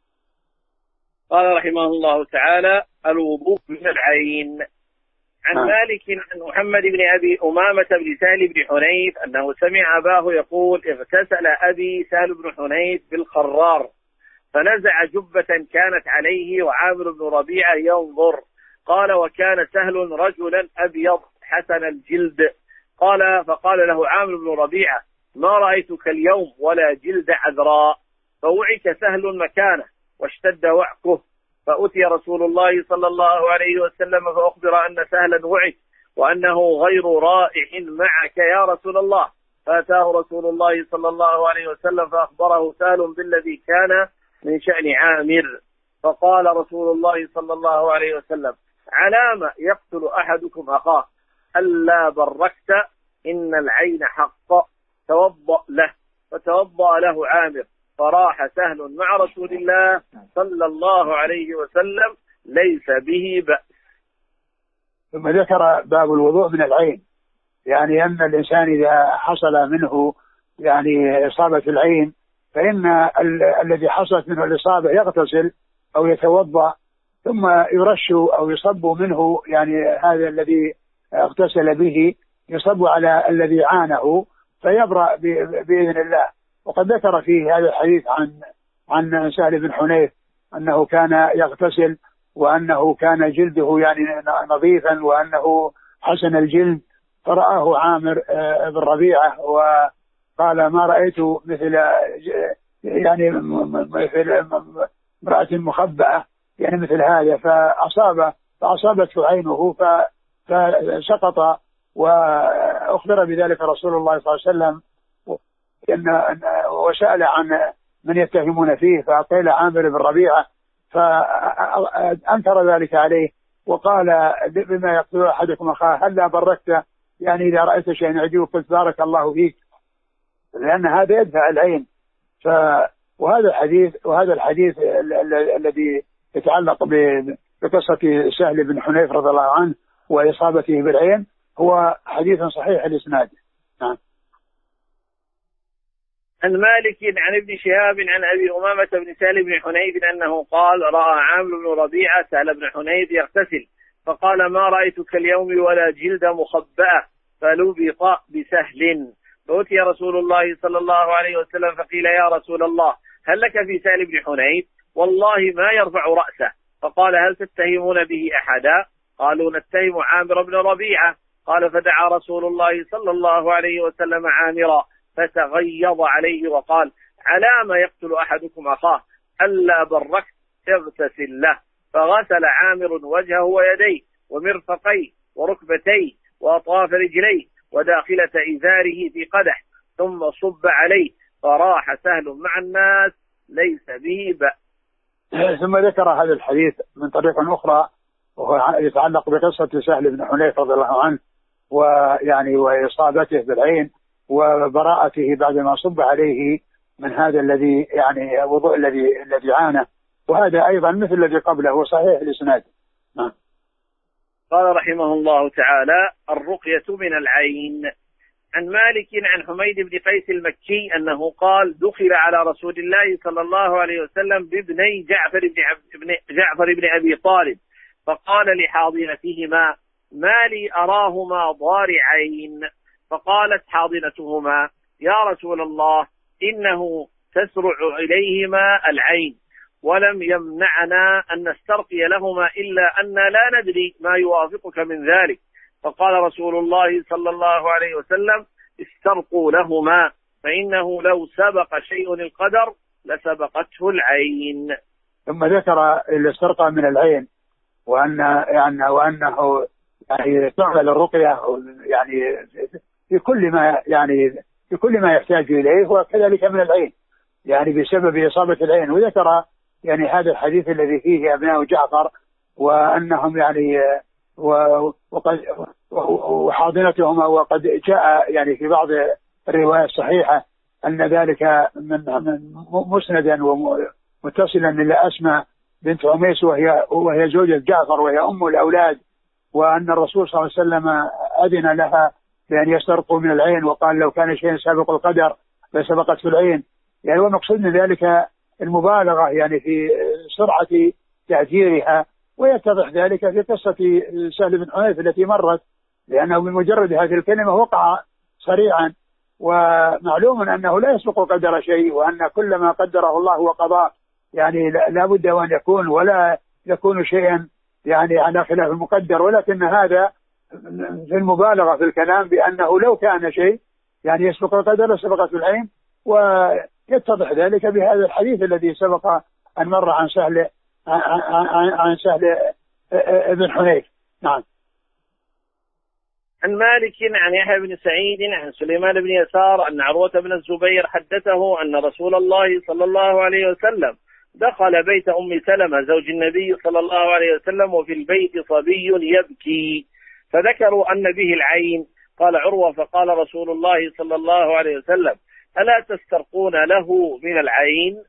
قال رحمه الله تعالى الوضوء من العين. عن نعم. مالك عن محمد بن أبي أمامة بن سهل بن حنيف أنه سمع أباه يقول اغتسل أبي سهل بن حنيف بالخرار فنزع جبة كانت عليه وعامر بن ربيعة ينظر. قال وكان سهل رجلا أبيض حسن الجلد. قال فقال له عامر بن ربيعة ما رأيتك اليوم ولا جلد عذراء. فوعك سهل مكانه واشتد وعكه، فأتي رسول الله صلى الله عليه وسلم فأخبر أن سهلا وعك وأنه غير رائح معك يا رسول الله. فأتاه رسول الله صلى الله عليه وسلم فأخبره سهل بالذي كان من شأن عامر. فقال رسول الله صلى الله عليه وسلم علام يقتل أحدكم أخاه ألا بركت إن العين حق توضأ له. فتوضأ له عامر فراح سهل مع رسول الله صلى الله عليه وسلم ليس به بأس. ثم ذكر باب الوضوء من العين، يعني أن الإنسان إذا حصل منه يعني إصابة العين فإن ال- الذي حصلت منه الإصابة يغتسل أو يتوضأ ثم يرش أو يصب منه يعني هذا الذي اغتسل به يصب على الذي عانه فيبرأ بإذن الله. وقد ذكر فيه هذا الحديث عن عن سهل بن حنيف أنه كان يغتسل وأنه كان جلده يعني نظيفا وأنه حسن الجلد، فرآه عامر بن ربيعة وقال ما رأيت مثل يعني مثل امرأة مخبأة يعني مثل هذا، فأصاب فأصابته عينه فسقط، وأخبر بذلك رسول الله صلى الله عليه وسلم وسأل عن من يتهمون فيه، فقيل عامر بن ربيعة، فأنكر ذلك عليه وقال بما يقتل أحدكم أخاه هلا بركت، يعني إذا رأيت شيئا يعجبك قلت بارك الله فيك، لأن هذا يدفع العين. ف وهذا الحديث وهذا الحديث الذي يتعلق بقصة سهل بن حنيف رضي الله عنه وإصابته بالعين هو حديث صحيح الإسناد. نعم. عن مالك عن ابن شهاب عن أبي أمامة بن سهل بن حنيف أنه قال رأى عامر بن ربيعة سهل بن حنيف يغتسل فقال ما رأيتك اليوم ولا جلد مخبأة، فلبط بسهل، فأتي رسول الله صلى الله عليه وسلم فقيل يا رسول الله هل لك في سهل بن حنيف؟ والله ما يرفع رأسه. فقال هل تتهمون به أحدا؟ قالوا نتهم عامر بن ربيعة. قال فدعا رسول الله صلى الله عليه وسلم عامرا فتغيظ عليه وقال على ما يقتل أحدكم أخاه؟ ألا بركت اغتسل له. فغسل عامر وجهه ويديه ومرفقيه وركبتيه وأطراف رجليه وداخلة إزاره في قدح ثم صب عليه فراح سهل مع الناس ليس به بأس. ثم ذكر هذا الحديث من طريق أخرى وهو يتعلق بقصة سهل بن حنيف رضي الله عنه ويعني وإصابته بالعين وبراءته بعدما صب عليه من هذا الذي يعني وضوء الذي الذي عانى، وهذا أيضا مثل الذي قبله وصحيح الإسناد. نعم. قال رحمه الله تعالى الرقية من العين. عن مالك عن حميد بن قيس المكي أنه قال دخل على رسول الله صلى الله عليه وسلم بابني جعفر بن, عب... جعفر بن أبي طالب فقال لحاضنتهما ما لي أراهما ضارعين، فقالت حاضنتهما يا رسول الله إنه تسرع إليهما العين ولم يمنعنا أن نسترقي لهما إلا أن لا ندري ما يوافقك من ذلك. فقال رسول الله صلى الله عليه وسلم استرقوا لهما فإنه لو سبق شيء القدر لسبقته العين. ثم ذكر الاسترقاء من العين وأن يعني وأنه يعني تعمل الرقية يعني في كل ما يعني في كل ما يحتاج إليه وكذلك من العين يعني بسبب إصابة العين. وذكر يعني هذا الحديث الذي فيه أبناء جعفر وأنهم يعني وقد وحاضنتهما، وقد جاء يعني في بعض الروايات الصحيحة أن ذلك من مسندا ومتصلا إلى أسماء بنت عميس وهي وهي زوجة جعفر وهي أم الأولاد، وأن الرسول صلى الله عليه وسلم أذن لها بأن يسترقوا من العين وقال لو كان شيء سابق القدر لسبقته العين. يعني والمقصود من ذلك المبالغة يعني في سرعة تأثيرها، ويتضح ذلك في قصة سهل بن حنيف التي مرت، لأنه بمجرد هذه الكلمة وقع سريعا، ومعلوم أنه لا يسبق قدر شيء، وأن كل ما قدره الله وقضاه يعني لا بد وأن يكون، ولا يكون شيئا يعني على خلاف المقدر، ولكن هذا في المبالغة في الكلام بأنه لو كان شيء يعني يسبق القدر لسبقته العين. ويتضح ذلك بهذا الحديث الذي سبق أن مر عن سهل عن, عن سهل بن حنيف. نعم. عن مالك عن يحيى بن سعيد عن سليمان بن يسار أن عروة بن الزبير حدثه أن رسول الله صلى الله عليه وسلم دخل بيت أم سلمة زوج النبي صلى الله عليه وسلم وفي البيت صبي يبكي فذكروا أن به العين. قال عروة فقال رسول الله صلى الله عليه وسلم ألا تسترقون له من العين؟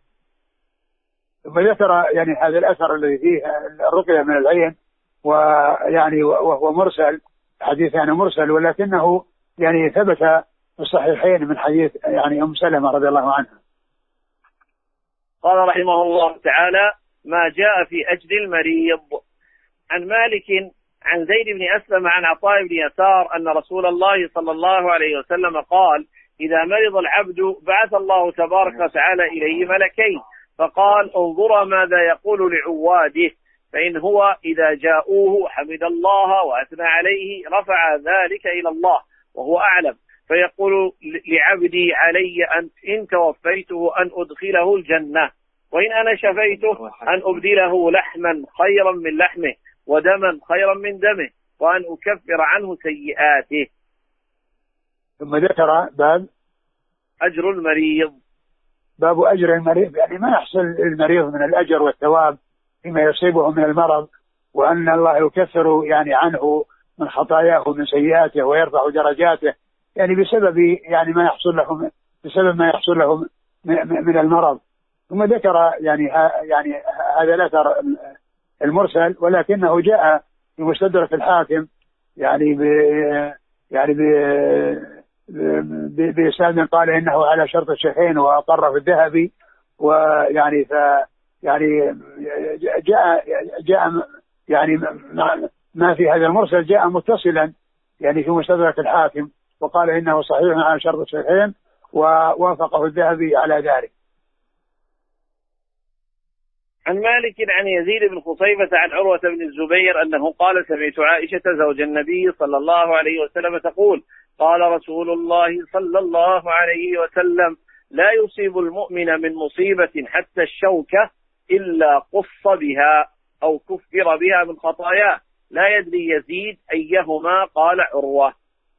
وذكر يعني هذا الأثر الذي فيه الرقية من العين، ويعني وهو مرسل، حديث يعني مرسل، ولكنه يعني ثبت في الصحيحين من حديث يعني أم سلمة رضي الله عنها. قال رحمه الله تعالى ما جاء في أجل المريض. عن مالك عن زيد بن أسلم عن عطاء بن يسار أن رسول الله صلى الله عليه وسلم قال: إذا مرض العبد بعث الله تبارك وتعالى إليه ملكين، فقال: انظر ماذا يقول لعواده، فإن هو إذا جاءوه حمد الله وأثنى عليه رفع ذلك إلى الله وهو أعلم، فيقول لعبدي علي أنت إن توفيته أن أدخله الجنة، وإن أنا شفيته أن أبدله لحما خيرا من لحمه ودما خيرا من دمه وأن أكفر عنه سيئاته. ثم ذكر باب أجر المريض. باب أجر المريض، يعني ما يحصل المريض من الأجر والثواب فيما يصيبه من المرض، وأن الله يكفر يعني عنه من خطاياه ومن سيئاته ويرفع درجاته، يعني بسبب يعني ما يحصل له بسبب ما يحصل له من المرض. ثم ذكر يعني يعني هذا الأثر المرسل، ولكنه جاء في مستدرك الحاكم يعني ب يعني ب بإسناد قال إنه على شرط الشيخين وأقر في الذهبي، ويعني ف يعني جاء جاء يعني ما في هذا المرسل جاء متصلا يعني في مستدرك الحاكم، وقال إنه صحيح على شرط الشيخين ووافقه الذهبي على ذلك. عن مالك عن يزيد بن خصيفة عن عروة بن الزبير أنه قال: سمعت عائشة زوج النبي صلى الله عليه وسلم تقول: قال رسول الله صلى الله عليه وسلم: لا يصيب المؤمن من مصيبة حتى الشوكة إلا قص بها أو كفر بها من خطاياه، لا يدري يزيد أيهما. قال عروة.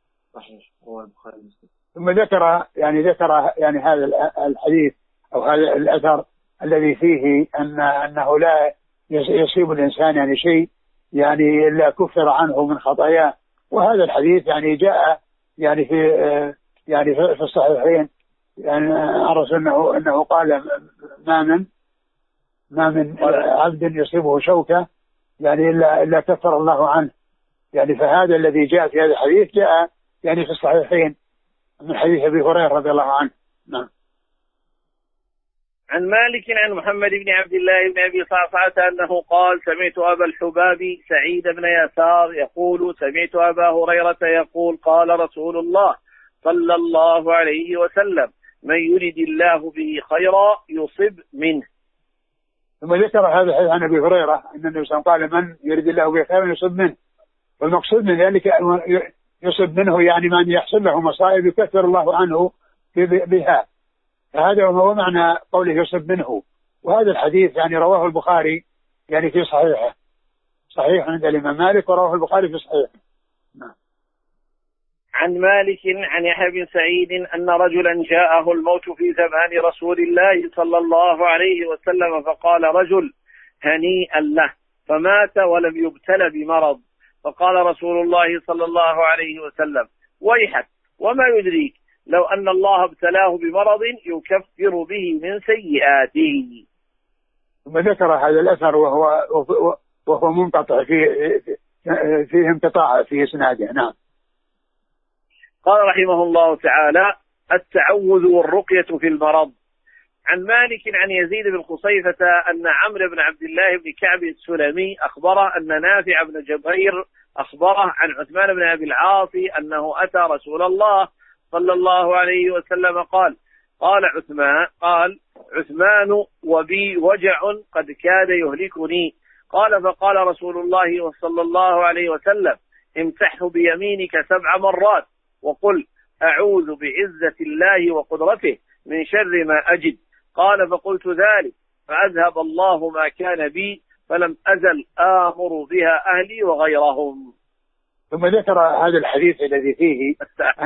ثم ذكر يعني ذكر يعني هذا الحديث أو هذا الأثر الذي فيه أن أنه لا يصيب الإنسان يعني شيء يعني إلا كفر عنه من خطاياه، وهذا الحديث يعني جاء يعني في يعني في الصحيحين، يعني الرسول أنه أنه قال: ما من ما من عبد يصيبه شوكة يعني إلا إلا كفر الله عنه. يعني فهذا الذي جاء في هذا الحديث جاء يعني في الصحيحين من حديث أبي هريرة رضي الله عنه. نعم. عن مالك عن محمد بن عبد الله بن أبي صعصعة أنه قال: سمعت أبا الحباب سعيد بن يسار يقول: سمعت أبا هريرة يقول: قال رسول الله صلى الله عليه وسلم: من يرد الله به خيرا يصب منه. ثم ذكر هذا الحديث عن أبي هريرة أن النبي صلى الله عليه وسلم قال: من يرد الله به خيرا يصب منه، والمقصود من ذلك يصب منه يعني من يحصل له مصائب يكفر الله عنه بها، فهذا هو معنى قوله يصب منه. وهذا الحديث يعني رواه البخاري يعني في صحيحه، صحيح عند الإمام مالك، ورواه البخاري في صحيحه. نعم. عن مالك عن يحيى بن سعيد أن رجلا جاءه الموت في زمان رسول الله صلى الله عليه وسلم، فقال رجل: هنيئا له، فمات ولم يبتل بمرض، فقال رسول الله صلى الله عليه وسلم: ويحك، وما يدريك لو أن الله ابتلاه بمرض يكفر به من سيئاته. ثم ذكر هذا الأثر وهو وهو منقطع في فيه انقطاع في إسناده. نعم. قال رحمه الله تعالى: التعوذ والرقية في المرض. عن مالك عن يزيد بن خصيفة أن عمرو بن عبد الله بن كعب السلمي أخبره أن نافع بن جبير أخبره عن عثمان بن أبي العاص أنه أتى رسول الله صلى الله عليه وسلم قال: قال عثمان قال عثمان وبي وجع قد كاد يهلكني. قال: فقال رسول الله صلى الله عليه وسلم: امسحه بيمينك سبع مرات وقل: أعوذ بعزة الله وقدرته من شر ما أجد. قال: فقلت ذلك فأذهب الله ما كان بي، فلم أزل آمر بها أهلي وغيرهم. ثم ذكر هذا الحديث الذي فيه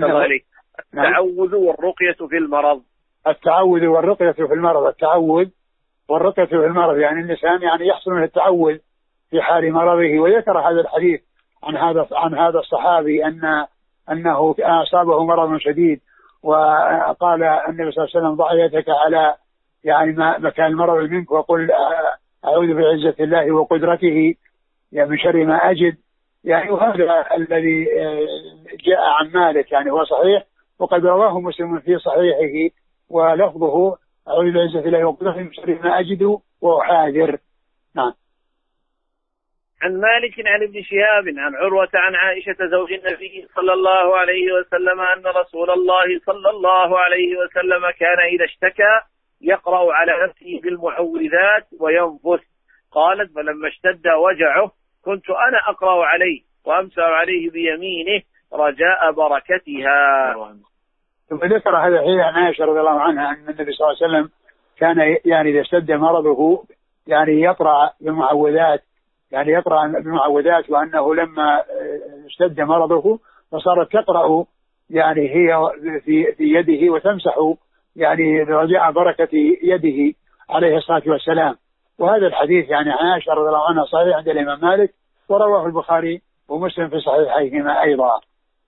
التعوذ والرقية في المرض. التعوذ والرقية في المرض. التعوذ والرقية في المرض يعني الإنسان يعني يحصل من التعوذ في حال مرضه. وذكر هذا الحديث عن هذا عن هذا الصحابي أن أنه أصابه مرض شديد، وقال النبي صلى الله عليه وسلم: ضع يدك على يعني مكان المرض منك وقل: أعوذ بعزة الله وقدرته يعني من شر ما أجد. يعني وهذا الذي جاء عن مالك يعني هو صحيح، وقد رواه مسلم في صحيحه ولفظه: أعوذ بعزة الله وقدرته من شر ما أجد وأحاذر. نعم. عن مالك عن ابن شهاب عن عروة عن عائشة زوج النبي صلى الله عليه وسلم أن رسول الله صلى الله عليه وسلم كان إذا اشتكى يقرأ على نفسه بالمعوذات وينفث. قالت فلما اشتد وجعه كنت أنا أقرأ عليه وأمسح عليه بيمينه رجاء بركتها. ثم ذكر هذا الحديث عن عائشة رضي الله عنها أن النبي صلى الله عليه وسلم كان يعني إذا اشتد مرضه يعني يقرأ بالمعوذات يعني يقرأ بالمعوذات وأنه لما اشتد مرضه فصارت تقرأ يعني هي في في يده وتمسح يعني رجاء بركة يده عليه الصلاة والسلام. وهذا الحديث يعني عائشة رضي الله عنها صحيح عند الإمام مالك ورواه البخاري ومسلم في صحيحيهما أيضا.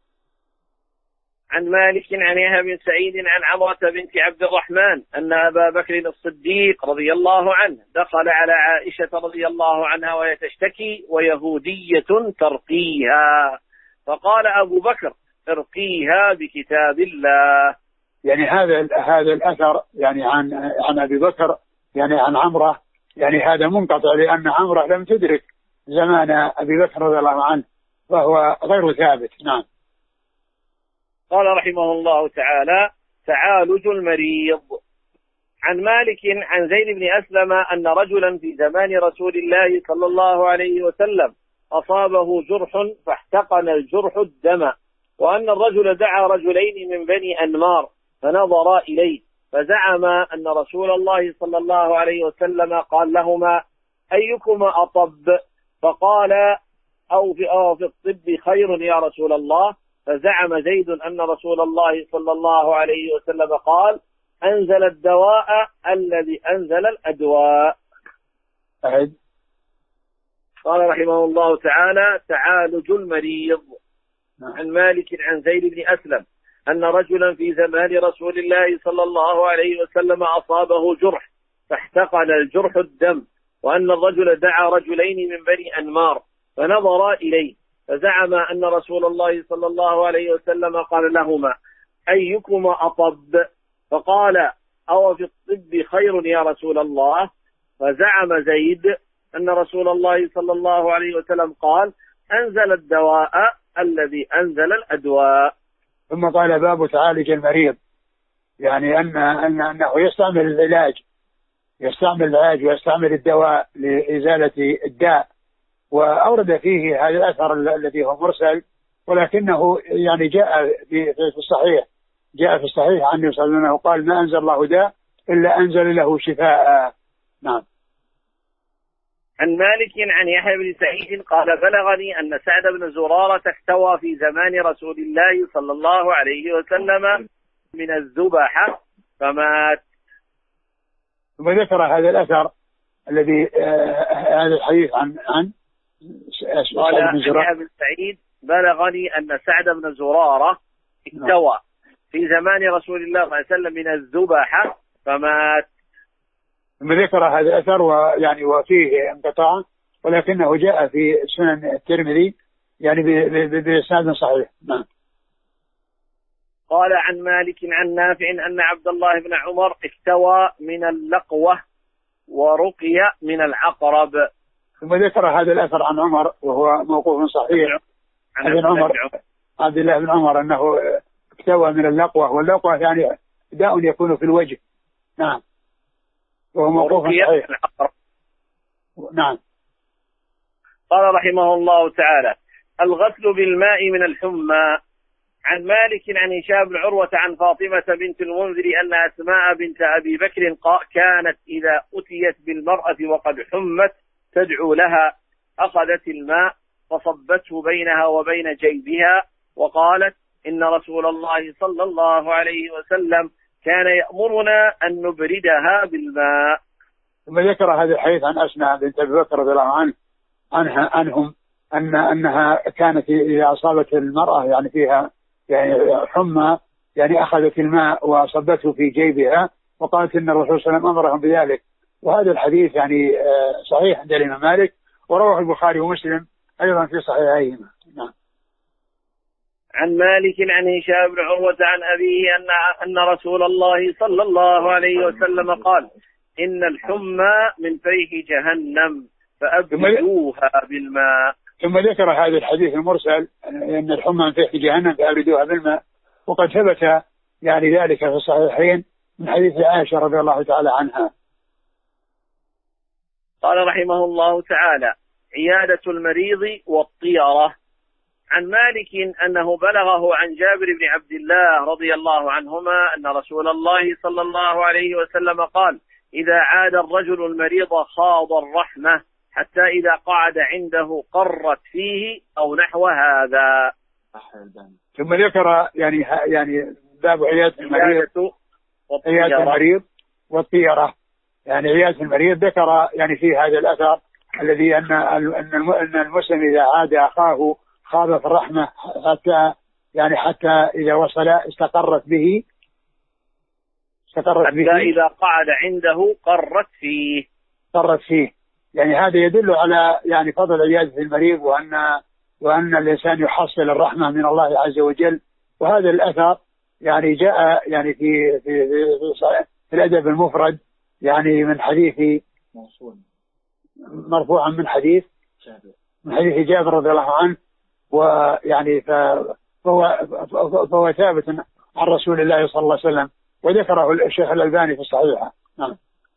عن مالك عن يحيى بن سعيد عن عمرة بنت عبد الرحمن أن أبا بكر الصديق رضي الله عنه دخل على عائشة رضي الله عنها وهي تشتكي ويهودية ترقيها فقال أبو بكر ارقيها بكتاب الله. يعني هذا هذا الأثر يعني عن عن أبي بكر يعني عن عمرة يعني هذا منقطع لأن عمرة لم تدرك زمان أبي بكر رضي الله عنه وهو غير ثابت. نعم. قال رحمه الله تعالى تعالج المريض. عن مالك عن زيد بن أسلم أن رجلا في زمان رسول الله صلى الله عليه وسلم أصابه جرح فاحتقن الجرح الدم وأن الرجل دعا رجلين من بني أنمار فنظرا إليه فزعم أن رسول الله صلى الله عليه وسلم قال لهما أيكما أطب فقال أو في, أو في الطب خير يا رسول الله فزعم زيد أن رسول الله صلى الله عليه وسلم قال أنزل الدواء الذي أنزل الأدواء. أعد. قال رحمه الله تعالى تعالج المريض. عن مالك عن زيد بن أسلم أن رجلا في زمان رسول الله صلى الله عليه وسلم أصابه جرح فاحتقن الجرح الدم وأن الرجل دعا رجلين من بني أنمار فنظرا إليه فزعم أن رسول الله صلى الله عليه وسلم قال لهما أيكما أطب فقال أو في الطب خير يا رسول الله فزعم زيد أن رسول الله صلى الله عليه وسلم قال أنزل الدواء الذي أنزل الأدواء. ثم قال باب تعالج المريض يعني أن أن أنه يستعمل العلاج يستعمل العلاج ويستعمل الدواء لإزالة الداء. وأورد فيه هذا الأثر الذي هو مرسل ولكنه يعني جاء في الصحيح جاء في الصحيح عن النبي صلى الله عليه وسلم قال ما أنزل الله داء إلا أنزل له شفاء. نعم. عن مالك عن يحيى بن سعيد قال بلغني أن سعد بن زرارة اكتوى في زمان رسول الله صلى الله عليه وسلم من الذبحة فمات. ثم ذكر هذا الأثر الذي آه هذا الحديث عن عن قال يحيى بن سعيد بلغني أن سعد بن زرارة اكتوى في زمان رسول الله صلى الله عليه وسلم من الذبحة فمات. ثم ذكر هذا الأثر ويعني وفيه انقطاع ولكنه جاء في سنن الترمذي يعني بإسناد صحيح. نعم. قال عن مالك عن نافع أن عبد الله بن عمر اكتوى من اللقوة ورقي من العقرب. ثم ذكر هذا الأثر عن عمر وهو موقوف صحيح عن ابن عمر عبد الله بن عمر أنه اكتوى من اللقوة واللقوة يعني داء يكون في الوجه. نعم. وهو موقوف صحيح. نعم. قال رحمه الله تعالى الغسل بالماء من الحمى. عن مالك عن هشام بن عروة عن فاطمة بنت المنذر أن أسماء بنت أبي بكر كانت إذا أتيت بالمرأة وقد حمت تدعو لها أخذت الماء فصبته بينها وبين جيبها وقالت إن رسول الله صلى الله عليه وسلم كان يأمرنا أن نبردها بالماء. ثم ذكر هذا الحديث عن أسماء بنت أبي بكر رضي الله عنه عنها عنهم أن أنها كانت إذا أصابت المرأة يعني فيها يعني حمى يعني أخذت الماء وصبته في جيبها وقالت إن الرسول صلى الله عليه وسلم أمرهم بذلك. وهذا الحديث يعني صحيح عند الإمام مالك ورواه البخاري ومسلم أيضا في صحيحيهما. نعم. عن مالك عن هشام بن عروة عن أبيه أن أن رسول الله صلى الله عليه وسلم قال إن الحمى من فيح جهنم فأبردوها بالماء. ثم ذكر هذا الحديث المرسل أن الحمى في جهنم فأبردوها بالماء، وقد ثبت يعني ذلك في الصحيحين من حديث عائشة رضي الله تعالى عنها. قال رحمه الله تعالى: عيادة المريض والطيرة. عن مالك أنه بلغه عن جابر بن عبد الله رضي الله عنهما أن رسول الله صلى الله عليه وسلم قال: إذا عاد الرجل المريض خاض الرحمة حتى إذا قعد عنده قرت فيه أو نحو هذا. ثم ذكر يعني يعني باب عيادة المريض عيادة المريض والطيرة. يعني عيادة المريض ذكر يعني في هذا الأثر الذي أن أن المسلم إذا عاد أخاه خاض في الرحمة حتى يعني حتى إذا وصل استقرت به استقرت حتى به إذا قعد عنده قرت فيه قرت فيه. يعني هذا يدل على يعني فضل عيادة المريض، وأن وأن الإنسان يحصل الرحمة من الله عز وجل. وهذا الأثر يعني جاء يعني في في في, في الأدب المفرد يعني من حديث مرفوعا من حديث من حديث جابر رضي الله عنه، ويعني فهو فهو ثابت عن رسول الله صلى الله عليه وسلم، وذكره الشيخ الألباني في الصحيحة. نعم.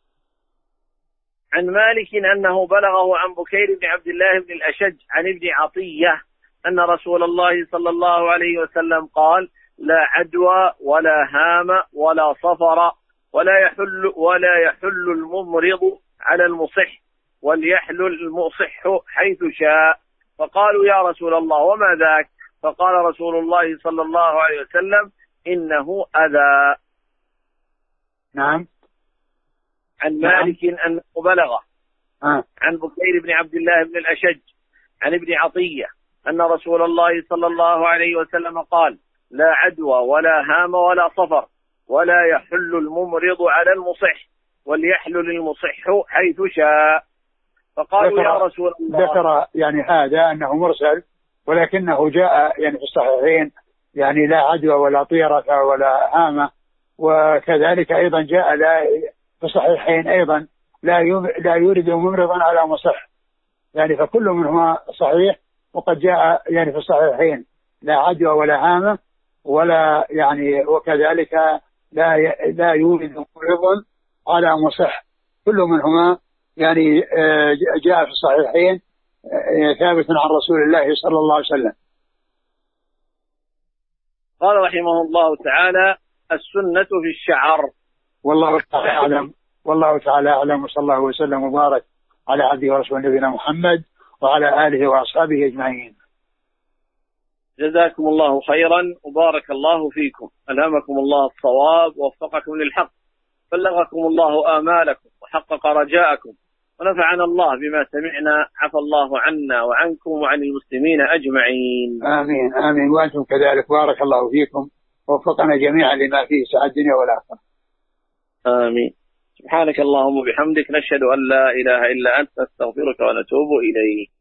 عن مالك أنه بلغه عن بكير بن عبد الله بن الأشج عن ابن عطية أن رسول الله صلى الله عليه وسلم قال: لا عدوى ولا هام ولا صفر ولا يحل ولا يحل الممرض على المصح وليحلل المصح حيث شاء. فقالوا: يا رسول الله وما ذاك؟ فقال رسول الله صلى الله عليه وسلم: إنه أذى. نعم. عن مالك أنه بلغه آه. عن بكير بن عبد الله بن الأشج عن ابن عطية أن رسول الله صلى الله عليه وسلم قال: لا عدوى ولا هام ولا صفر ولا يحل الممرض على المصح وليحلل المصح حيث شاء. فقالوا: يا رسول الله. ذكر يعني هذا أنه مرسل، ولكنه جاء يعني في الصحيحين يعني لا عدوى ولا طيرة ولا هامة، وكذلك أيضا جاء لا في الصحيحين أيضا لا لا يورد ممرضا على مصح، يعني فكل منهما صحيح. وقد جاء يعني في الصحيحين لا عدوى ولا هامة ولا يعني وكذلك لا لا يورد ممرضا على مصح، كل منهما يعني جاء في الصحيحين ثابت عن رسول الله صلى الله عليه وسلم. قال رحمه الله تعالى: السنة في الشعر. والله تعالى أعلم والله تعالى أعلم وصلى الله وسلم وبارك على عبده ورسوله نبينا محمد وعلى آله وأصحابه أجمعين. جزاكم الله خيرا وبارك الله فيكم، ألهمكم الله الصواب ووفقكم للحق، بلغكم الله آمالكم وحقق رجاءكم، ونفعنا الله بما سمعنا، عفى الله عنا وعنكم وعن المسلمين أجمعين. آمين آمين. وأنتم كذلك، بارك الله فيكم ووفقنا جميعا لما فيه سعادة الدنيا والآخرة. آمين. سبحانك اللهم وبحمدك، نشهد أن لا إله إلا أنت، نستغفرك ونتوب إليك.